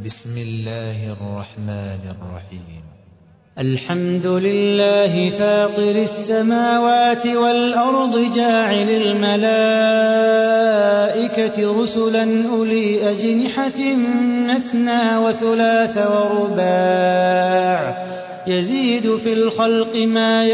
بسم الله الرحمن الرحيم. الحمد لله فاطر السماوات والأرض جاعل الملائكة رسلا أولي أجنحة مثنى وثلاث ورباع يزيد في الخلق ما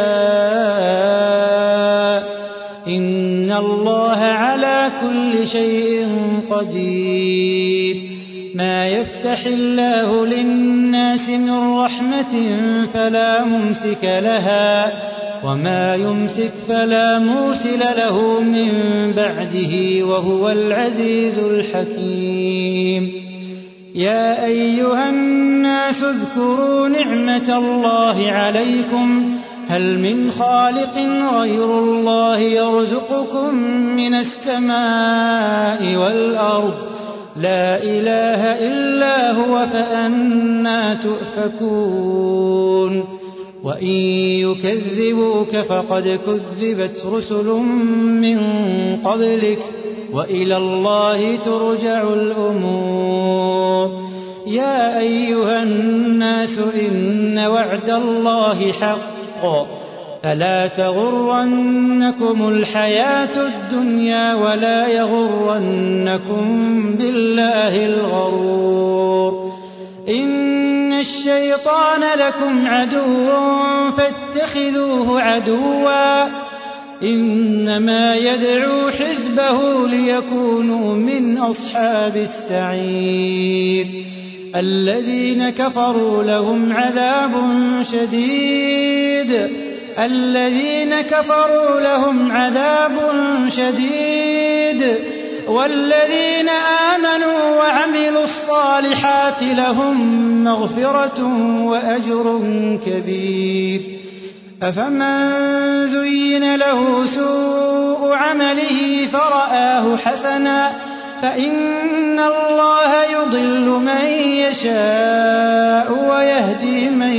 يشاء إن الله على كل شيء قدير. ما يفتح الله للناس من رحمة فلا ممسك لها وما يمسك فلا مرسل له من بعده وهو العزيز الحكيم. يا أيها الناس اذكروا نعمة الله عليكم هل من خالق غير الله يرزقكم من السماء والأرض لا إله إلا هو فأنى تؤفكون. وإن يكذبوك فقد كذبت رسل من قبلك وإلى الله ترجع الأمور. يا أيها الناس إن وعد الله حق فلا تغرنكم الحياة الدنيا ولا يغرنكم بالله الغرور. إن الشيطان لكم عدو فاتخذوه عدوا إنما يدعو حزبه ليكونوا من أصحاب السعير. الذين كفروا لهم عذاب شديد والذين آمنوا وعملوا الصالحات لهم مغفرة وأجر كبير. أفمن زين له سوء عمله فرآه حسنا فإن الله يضل من يشاء ويهدي من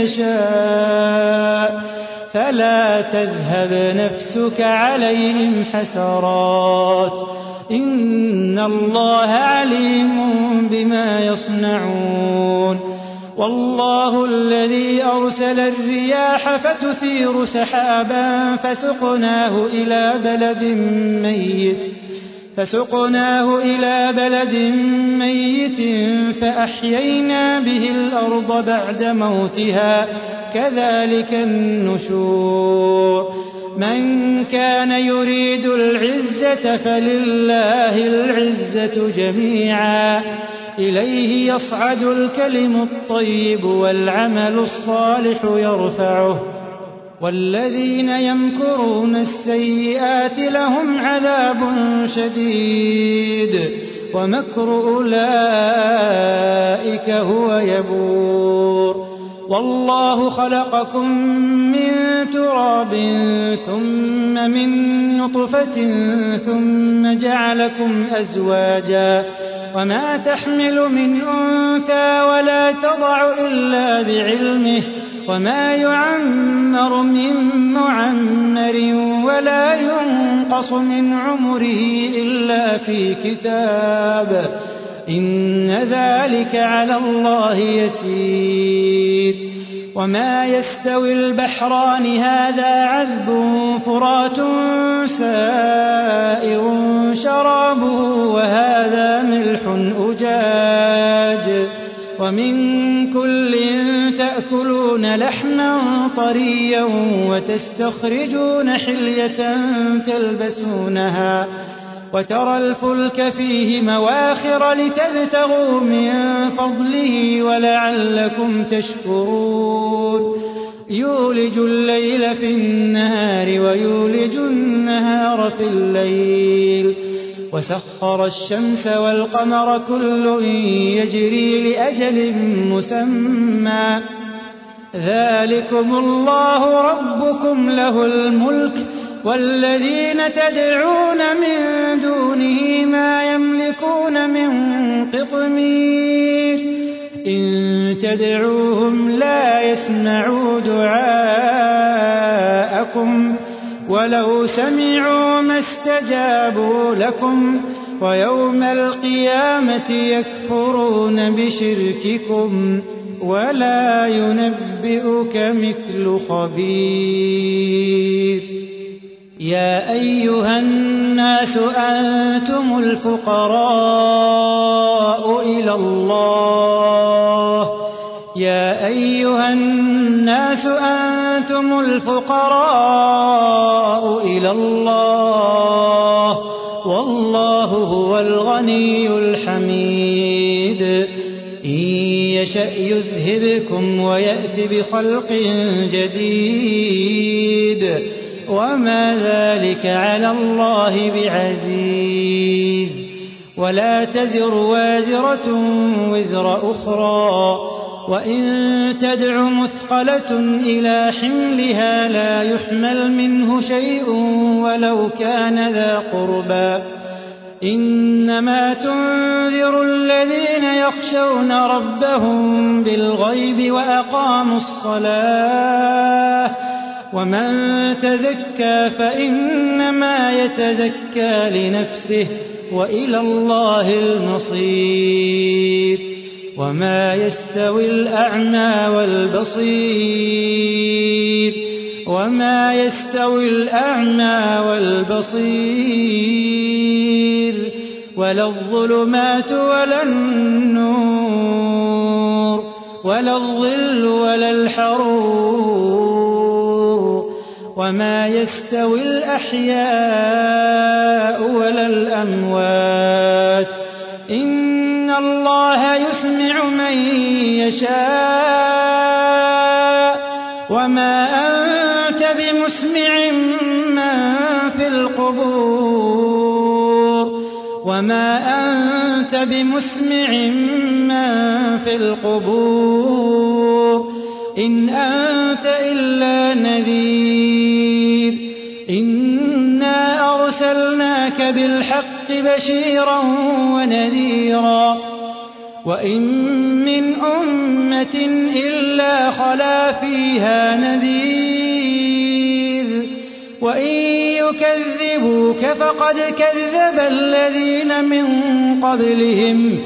يشاء فلا تذهب نفسك عليهم حسرات إن الله عليم بما يصنعون. والله الذي أرسل الرياح فتثير سحابا فسقناه إلى بلد ميت فأحيينا به الأرض بعد موتها كذلك النشور. من كان يريد العزة فلله العزة جميعا إليه يصعد الكلم الطيب والعمل الصالح يرفعه والذين يمكرون السيئات لهم عذاب شديد ومكر أولئك هو يبور. والله خلقكم من تراب ثم من نطفة ثم جعلكم أزواجا وما تحمل من أنثى ولا تضع إلا بعلمه وما يعمر من معمر ولا ينقص من عمره إلا في كتاب إن ذلك على الله يسير. وما يستوي البحران هذا عذب فرات سائغ شرابه وهذا ملح أجاج ومن كل تأكلون لحما طريا وتستخرجون حلية تلبسونها وترى الفلك فيه مواخر لتبتغوا من فضله ولعلكم تشكرون. يولج الليل في النهار ويولج النهار في الليل وسخر الشمس والقمر كل يجري لأجل مسمى ذلكم الله ربكم له الملك والذين تدعون من دونه ما يملكون من قطمير إن تدعوهم لا يسمعوا دعاءكم ولو سمعوا ما استجابوا لكم ويوم القيامة يكفرون بشرككم ولا ينبئك مثل خبير. يا أيها الناس أنتم الفقراء إلى الله يا أيها الناس أنتم الفقراء إلى الله والله هو الغني الحميد. إن يشأ يذهبكم ويأت بخلق جديد وما ذلك على الله بعزيز. ولا تزر وازرة وزر أخرى وإن تدع مثقلة إلى حملها لا يحمل منه شيء ولو كان ذا قربى. إنما تنذر الذين يخشون ربهم بالغيب وأقاموا الصلاة ومن تزكى فإنما يتزكى لنفسه وإلى الله المصير. وما يستوي الأعمى والبصير ولا الظلمات ولا النور ولا الظل ولا الحرور. وما يستوي الأحياء ولا الأموات. إن الله يسمع من يشاء وما أنت بمسمع من في القبور إن أنت إلا نذير. إنا أرسلناك بالحق بشيرا ونذيرا وإن من أمة إلا خلا فيها نذير. وإن يكذبوك فقد كذب الذين من قبلهم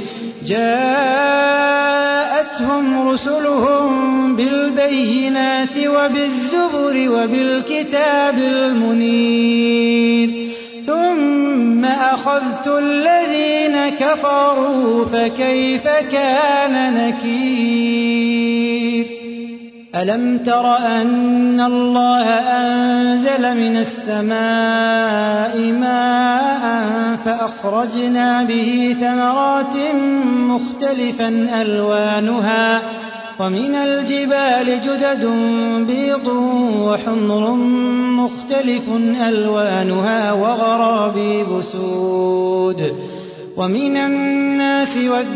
جاءتهم رسلهم بالبينات وبالزبر وبالكتاب المنير ثم أخذت الذين كفروا فكيف كان نكير. ألم تر أن الله أنزل من السماء ماء فأخرجنا به ثمرات مختلفا ألوانها ومن الجبال جدد بيض وحمر مختلف ألوانها وغرابيب سود. ومن الناس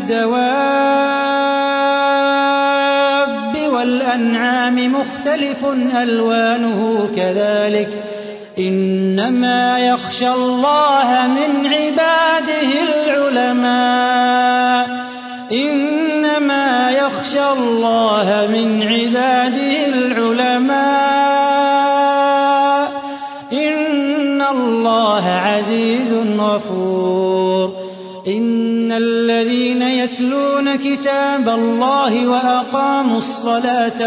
والدواب والأنعام مختلف ألوانه كذلك إنما يخشى الله من عباده العلماء إن الله عزيز غفور. إن الذين يتلون كتاب الله وأقاموا الصلاة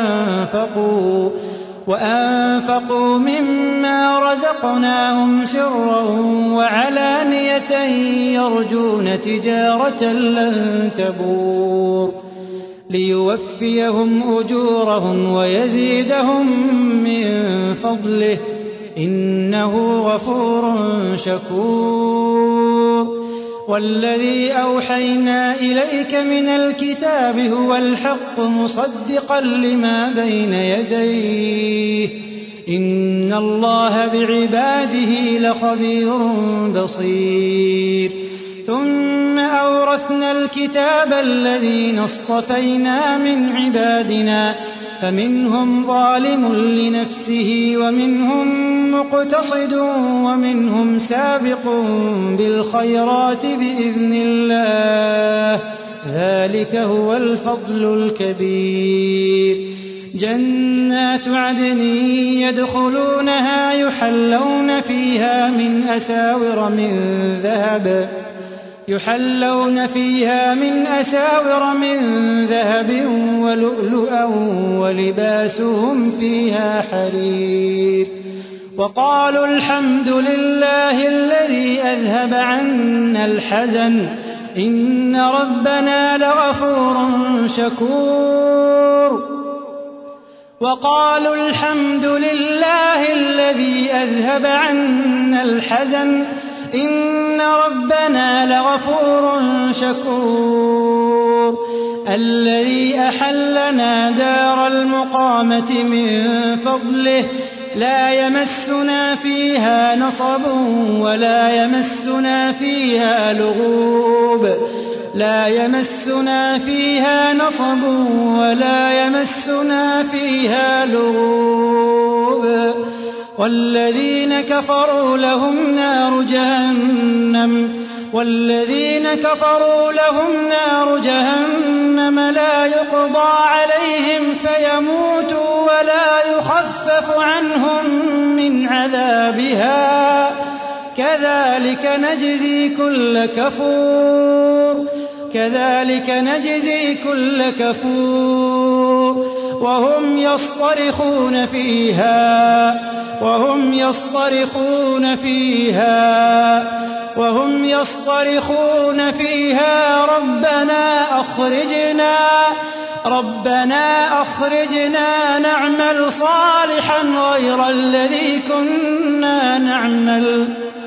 وأنفقوا مما رزقناهم سرا وعلانية يرجون تجارة لن تبور ليوفيهم أجورهم ويزيدهم من فضله إنه غفور شكور. والذي أوحينا إليك من الكتاب هو الحق مصدقا لما بين يديه إن الله بعباده لخبير بصير. ثم أورثنا الكتاب الذين اصطفينا من عبادنا فمنهم ظالم لنفسه ومنهم مقتصد ومنهم سابق بالخيرات بإذن الله ذلك هو الفضل الكبير. جنات عدن يدخلونها يحلون فيها من أساور من ذهب ولؤلؤا ولباسهم فيها حرير وقالوا الحمد لله الذي أذهب عنا الحزن إن ربنا لغفور شكور وقالوا الحمد لله الذي أذهب عنا الحزن إن ربنا لغفور شكور الذي أحلنا دار المقامة من فضله لا يمسنا فيها نصب ولا يمسنا فيها لغوب والذين كفروا لهم نار جهنم لا يقضى عليهم فيموتوا ولا يخفف عنهم من عذابها كذلك نجزي كل كفور وهم يصطرخون فيها ربنا أخرجنا نعمل صالحا غير الذي كنا نعمل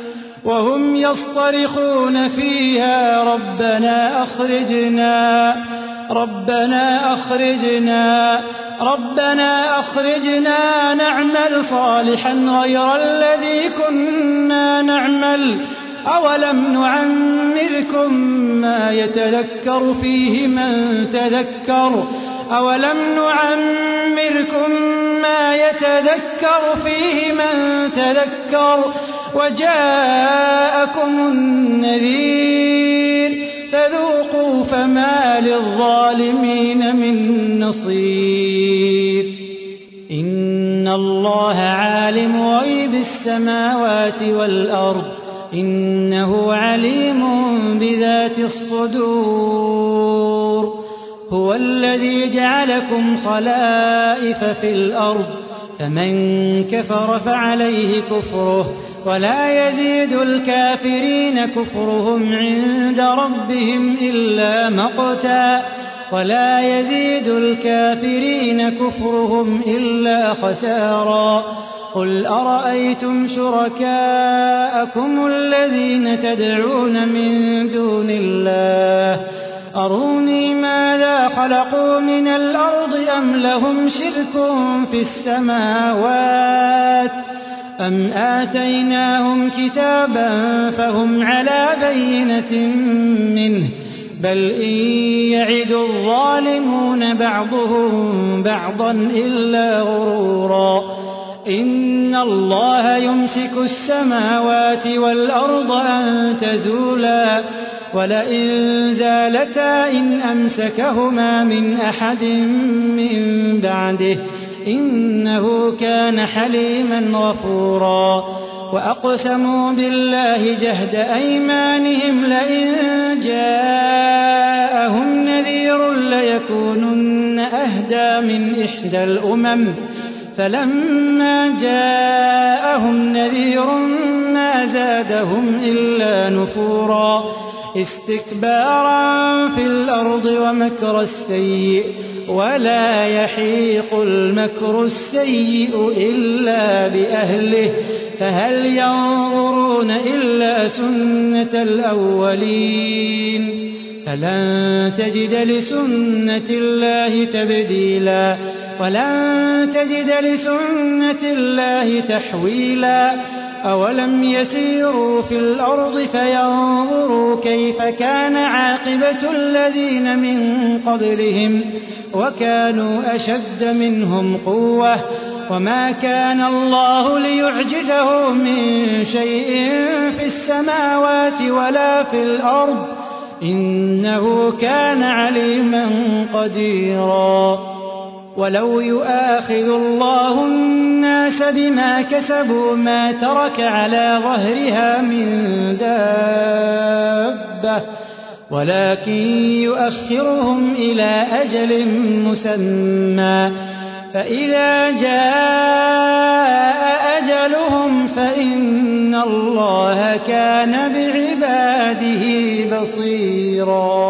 أولم نعمركم ما يتذكر فيه من تذكر وجاءكم النذير فذوقوا فما للظالمين من نصير إن الله عالم غيب السماوات والأرض إنه عليم بذات الصدور هو الذي جعلكم خلائف في الأرض فمن كفر فعليه كفره ولا يزيد الكافرين كفرهم عند ربهم إلا خسارا قل أرأيتم شركاءكم الذين تدعون من دون الله أروني ماذا خلقوا من الأرض أم لهم شرك في السماوات أم آتيناهم كتابا فهم على بينة منه بل إن يعد الظالمون بعضهم بعضا إلا غرورا إن الله يمسك السماوات والأرض أن تزولا ولئن زالتا إن أمسكهما من أحد من بعده إنه كان حليما غفورا وأقسموا بالله جهد أيمانهم لئن جاءهم نذير ليكونن أهدى من إحدى الأمم فلما جاءهم نذير ما زادهم إلا نفورا استكبارا في الأرض ومكر السيء ولا يحيق المكر السيء إلا بأهله فهل ينظرون إلا سنة الأولين فلن تجد لسنة الله تبديلا ولن تجد لسنة الله تحويلا أولم يسيروا في الأرض فينظروا كيف كان عاقبة الذين من قبلهم وكانوا أشد منهم قوة وما كان الله ليعجزه من شيء في السماوات ولا في الأرض إنه كان عليما قديرا ولو يؤاخذ الله الناس بما كسبوا ما ترك على ظهرها من دابة ولكن يؤخرهم إلى أجل مسمى فإذا جاء أجلهم فإن الله كان بعباده بصيرا